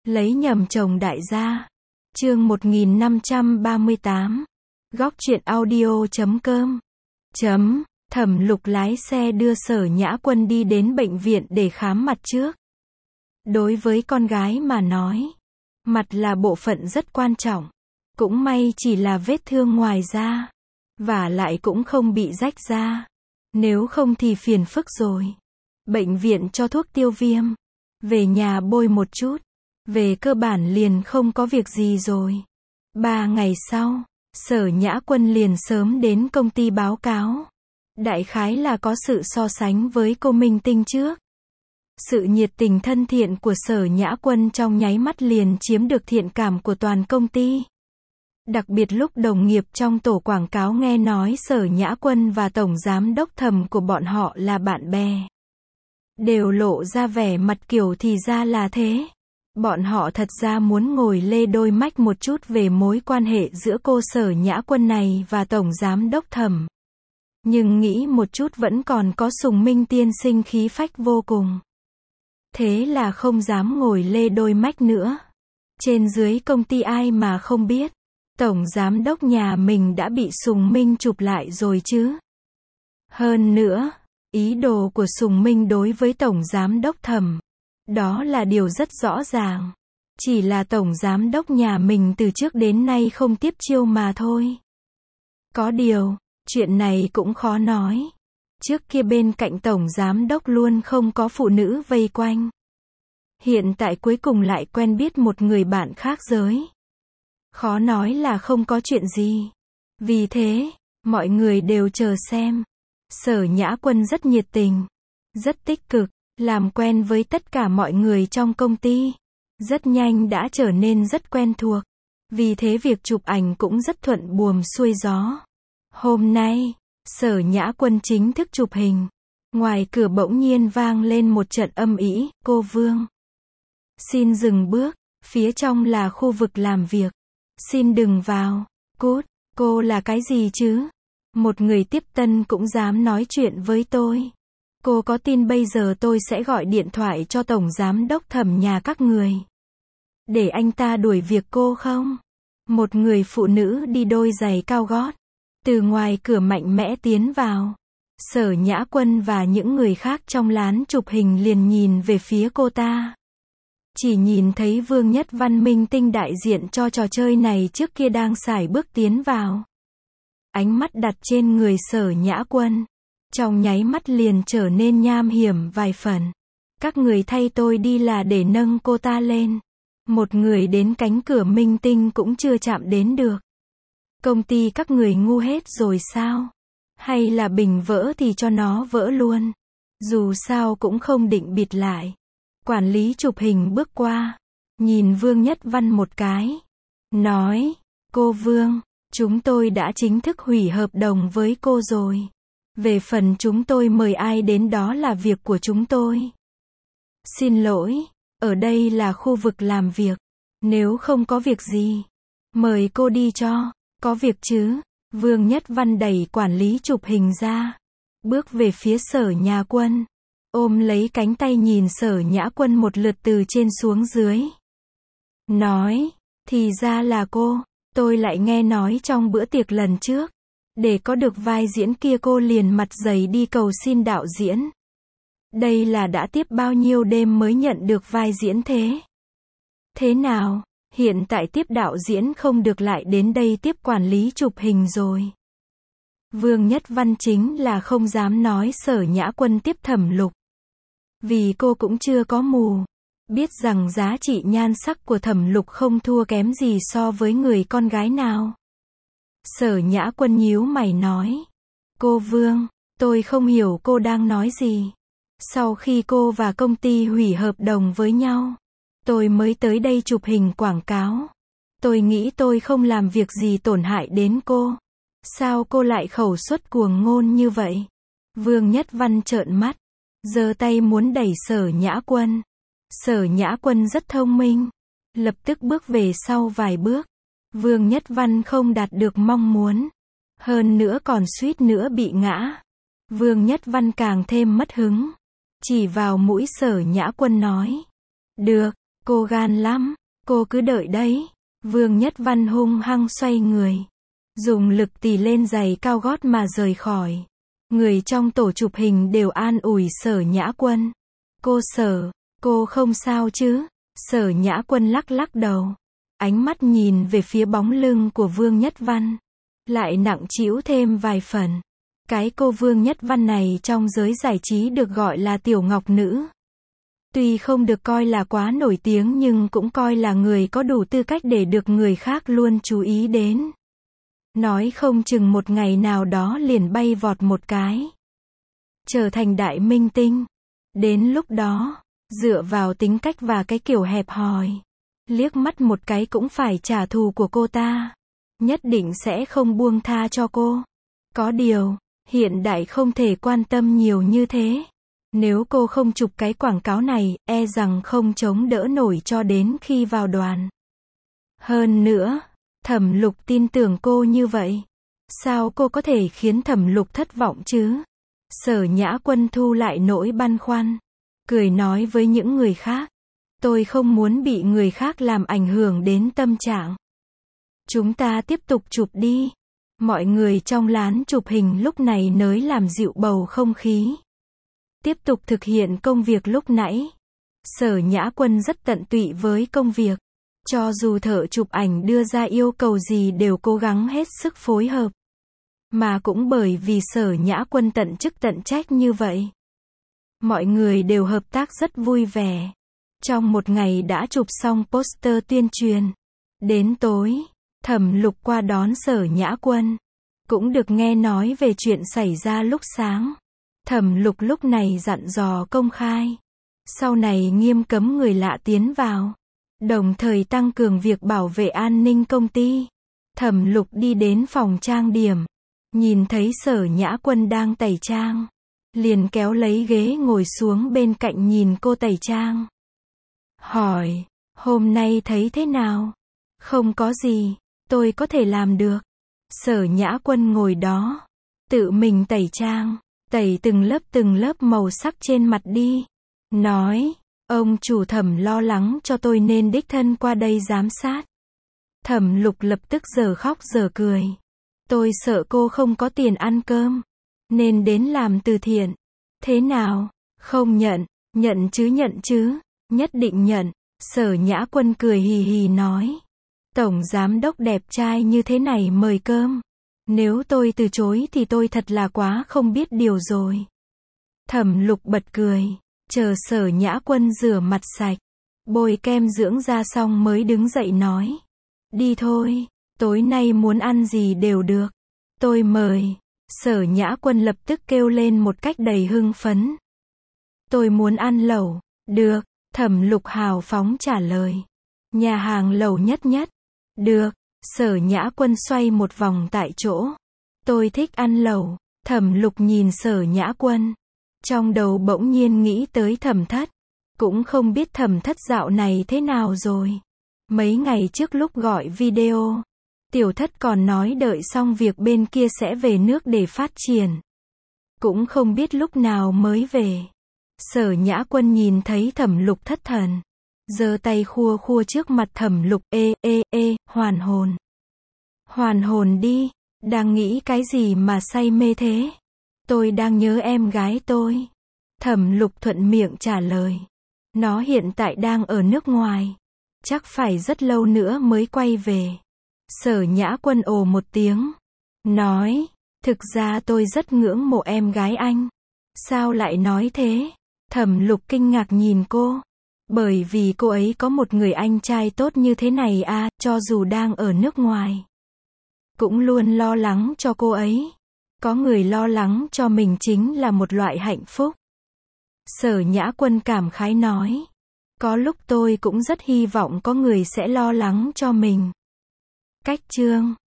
Lấy nhầm chồng đại gia. Chương 1538. Góc truyện audio.com. Thẩm Lục lái xe đưa Sở Nhã Quân đi đến bệnh viện để khám mặt trước. Đối với con gái mà nói, mặt là bộ phận rất quan trọng. Cũng may chỉ là vết thương ngoài da, và lại cũng không bị rách da. Nếu không thì phiền phức rồi. Bệnh viện cho thuốc tiêu viêm. Về nhà bôi một chút. Về cơ bản liền không có việc gì rồi. 3 ngày sau, Sở Nhã Quân liền sớm đến công ty báo cáo. Đại khái là có sự so sánh với cô minh tinh trước. Sự nhiệt tình thân thiện của Sở Nhã Quân trong nháy mắt liền chiếm được thiện cảm của toàn công ty. Đặc biệt lúc đồng nghiệp trong tổ quảng cáo nghe nói Sở Nhã Quân và Tổng Giám đốc Thẩm của bọn họ là bạn bè, đều lộ ra vẻ mặt kiểu thì ra là thế. Bọn họ thật ra muốn ngồi lê đôi mách một chút về mối quan hệ giữa cô Sở Nhã Quân này và Tổng Giám đốc Thẩm. Nhưng nghĩ một chút vẫn còn có Sùng Minh tiên sinh khí phách vô cùng. Thế là không dám ngồi lê đôi mách nữa. Trên dưới công ty ai mà không biết, Tổng Giám đốc nhà mình đã bị Sùng Minh chụp lại rồi chứ. Hơn nữa, ý đồ của Sùng Minh đối với Tổng Giám đốc Thẩm, đó là điều rất rõ ràng. Chỉ là Tổng Giám đốc nhà mình từ trước đến nay không tiếp chiêu mà thôi. Có điều, chuyện này cũng khó nói. Trước kia bên cạnh Tổng Giám đốc luôn không có phụ nữ vây quanh. Hiện tại cuối cùng lại quen biết một người bạn khác giới. Khó nói là không có chuyện gì. Vì thế, mọi người đều chờ xem. Sở Nhã Quân rất nhiệt tình, rất tích cực, làm quen với tất cả mọi người trong công ty. Rất nhanh đã trở nên rất quen thuộc. Vì thế việc chụp ảnh cũng rất thuận buồm xuôi gió. Hôm nay, Sở Nhã Quân chính thức chụp hình. Ngoài cửa bỗng nhiên vang lên một trận âm ĩ, "Cô Vương, xin dừng bước, phía trong là khu vực làm việc. Xin đừng vào." "Cút, cô là cái gì chứ? Một người tiếp tân cũng dám nói chuyện với tôi. Cô có tin bây giờ tôi sẽ gọi điện thoại cho Tổng Giám đốc Thẩm nhà các người, để anh ta đuổi việc cô không?" Một người phụ nữ đi đôi giày cao gót, từ ngoài cửa mạnh mẽ tiến vào. Sở Nhã Quân và những người khác trong lán chụp hình liền nhìn về phía cô ta. Chỉ nhìn thấy Vương Nhất Văn minh tinh đại diện cho trò chơi này trước kia đang sải bước tiến vào. Ánh mắt đặt trên người Sở Nhã Quân, trong nháy mắt liền trở nên nham hiểm vài phần. "Các người thay tôi đi là để nâng cô ta lên. Một người đến cánh cửa minh tinh cũng chưa chạm đến được. Công ty các người ngu hết rồi sao? Hay là bình vỡ thì cho nó vỡ luôn. Dù sao cũng không định bịt lại." Quản lý chụp hình bước qua, nhìn Vương Nhất Văn một cái, nói, "Cô Vương, chúng tôi đã chính thức hủy hợp đồng với cô rồi. Về phần chúng tôi mời ai đến đó là việc của chúng tôi. Xin lỗi, ở đây là khu vực làm việc. Nếu không có việc gì, mời cô đi cho." "Có việc chứ." Vương Nhất Văn đẩy quản lý chụp hình ra, bước về phía Sở Nhã Quân, ôm lấy cánh tay nhìn Sở Nhã Quân một lượt từ trên xuống dưới. Nói, "Thì ra là cô, tôi lại nghe nói trong bữa tiệc lần trước, để có được vai diễn kia cô liền mặt dày đi cầu xin đạo diễn. Đây là đã tiếp bao nhiêu đêm mới nhận được vai diễn thế? Thế nào, hiện tại tiếp đạo diễn không được lại đến đây tiếp quản lý chụp hình rồi." Vương Nhất Văn chính là không dám nói Sở Nhã Quân tiếp Thẩm Lục. Vì cô cũng chưa có mù, biết rằng giá trị nhan sắc của Thẩm Lục không thua kém gì so với người con gái nào. Sở Nhã Quân nhíu mày nói, "Cô Vương, tôi không hiểu cô đang nói gì. Sau khi cô và công ty hủy hợp đồng với nhau, tôi mới tới đây chụp hình quảng cáo. Tôi nghĩ tôi không làm việc gì tổn hại đến cô. Sao cô lại khẩu suất cuồng ngôn như vậy?" Vương Nhất Văn trợn mắt, giơ tay muốn đẩy Sở Nhã Quân. Sở Nhã Quân rất thông minh, lập tức bước về sau vài bước. Vương Nhất Văn không đạt được mong muốn, hơn nữa còn suýt nữa bị ngã. Vương Nhất Văn càng thêm mất hứng, chỉ vào mũi Sở Nhã Quân nói, "Được, cô gan lắm, Cô cứ đợi đấy. Vương Nhất Văn hung hăng xoay người. Dùng lực tì lên giày cao gót mà rời khỏi. Người trong tổ chụp hình đều an ủi Sở Nhã Quân. Cô Sở, cô không sao chứ? Sở Nhã Quân lắc lắc đầu. Ánh mắt nhìn về phía bóng lưng của Vương Nhất Văn. Lại nặng trĩu thêm vài phần. Cái cô Vương Nhất Văn này trong giới giải trí được gọi là tiểu ngọc nữ. Tuy không được coi là quá nổi tiếng nhưng cũng coi là người có đủ tư cách để được người khác luôn chú ý đến. Nói không chừng một ngày nào đó liền bay vọt một cái. Trở thành đại minh tinh. Đến lúc đó, dựa vào tính cách và cái kiểu hẹp hòi, liếc mắt một cái cũng phải trả thù của cô ta. Nhất định sẽ không buông tha cho cô. Có điều, hiện đại không thể quan tâm nhiều như thế. Nếu cô không chụp cái quảng cáo này, e rằng không chống đỡ nổi cho đến khi vào đoàn. Hơn nữa, Thẩm Lục tin tưởng cô như vậy. Sao cô có thể khiến Thẩm Lục thất vọng chứ? Sở Nhã Quân thu lại nỗi băn khoăn. Cười nói với những người khác. Tôi không muốn bị người khác làm ảnh hưởng đến tâm trạng. Chúng ta tiếp tục chụp đi. Mọi người trong lán chụp hình lúc này nới làm dịu bầu không khí. Tiếp tục thực hiện công việc lúc nãy. Sở Nhã Quân rất tận tụy với công việc. Cho dù thợ chụp ảnh đưa ra yêu cầu gì đều cố gắng hết sức phối hợp. Mà cũng bởi vì Sở Nhã Quân tận chức tận trách như vậy. Mọi người đều hợp tác rất vui vẻ. Trong một ngày đã chụp xong poster tuyên truyền. Đến tối, Thẩm Lục qua đón Sở Nhã Quân. Cũng được nghe nói về chuyện xảy ra lúc sáng. Thẩm Lục lúc này dặn dò công khai. Sau này nghiêm cấm người lạ tiến vào. Đồng thời tăng cường việc bảo vệ an ninh công ty. Thẩm Lục đi đến phòng trang điểm. Nhìn thấy Sở Nhã Quân đang tẩy trang. Liền kéo lấy ghế ngồi xuống bên cạnh nhìn cô tẩy trang. Hỏi, hôm nay thấy thế nào? Không có gì, tôi có thể làm được. Sở Nhã Quân ngồi đó. Tự mình tẩy trang. Tẩy từng lớp màu sắc trên mặt đi. Nói, ông chủ Thẩm lo lắng cho tôi nên đích thân qua đây giám sát. Thẩm Lục lập tức giờ khóc giờ cười. Tôi sợ cô không có tiền ăn cơm. Nên đến làm từ thiện. Thế nào? Không nhận. Nhận chứ. Nhất định nhận. Sở Nhã Quân cười hì hì nói. Tổng giám đốc đẹp trai như thế này mời cơm. Nếu tôi từ chối thì tôi thật là quá không biết điều rồi. Thẩm Lục bật cười. Chờ Sở Nhã Quân rửa mặt sạch. Bôi kem dưỡng da xong mới đứng dậy nói. Đi thôi. Tối nay muốn ăn gì đều được. Tôi mời. Sở Nhã Quân lập tức kêu lên một cách đầy hưng phấn. Tôi muốn ăn lẩu. Được. Thẩm Lục hào phóng trả lời. Nhà hàng lẩu nhất. Được. Sở Nhã Quân xoay một vòng tại chỗ. Tôi thích ăn lẩu. Thẩm Lục nhìn Sở Nhã Quân. Trong đầu bỗng nhiên nghĩ tới Thẩm Thất. Cũng không biết Thẩm Thất dạo này thế nào rồi. Mấy ngày trước lúc gọi video, Tiểu Thất còn nói đợi xong việc bên kia sẽ về nước để phát triển. Cũng không biết lúc nào mới về. Sở Nhã Quân nhìn thấy Thẩm Lục thất thần. Giơ tay khua khua trước mặt Thẩm Lục. Hoàn hồn. Hoàn hồn đi. Đang nghĩ cái gì mà say mê thế? Tôi đang nhớ em gái tôi. Thẩm Lục thuận miệng trả lời. Nó hiện tại đang ở nước ngoài. Chắc phải rất lâu nữa mới quay về. Sở Nhã Quân ồ một tiếng. Nói, thực ra tôi rất ngưỡng mộ em gái anh. Sao lại nói thế? Thẩm Lục kinh ngạc nhìn cô. Bởi vì cô ấy có một người anh trai tốt như thế này à, cho dù đang ở nước ngoài. Cũng luôn lo lắng cho cô ấy. Có người lo lắng cho mình chính là một loại hạnh phúc. Sở Nhã Quân cảm khái nói. Có lúc tôi cũng rất hy vọng có người sẽ lo lắng cho mình. Cách chương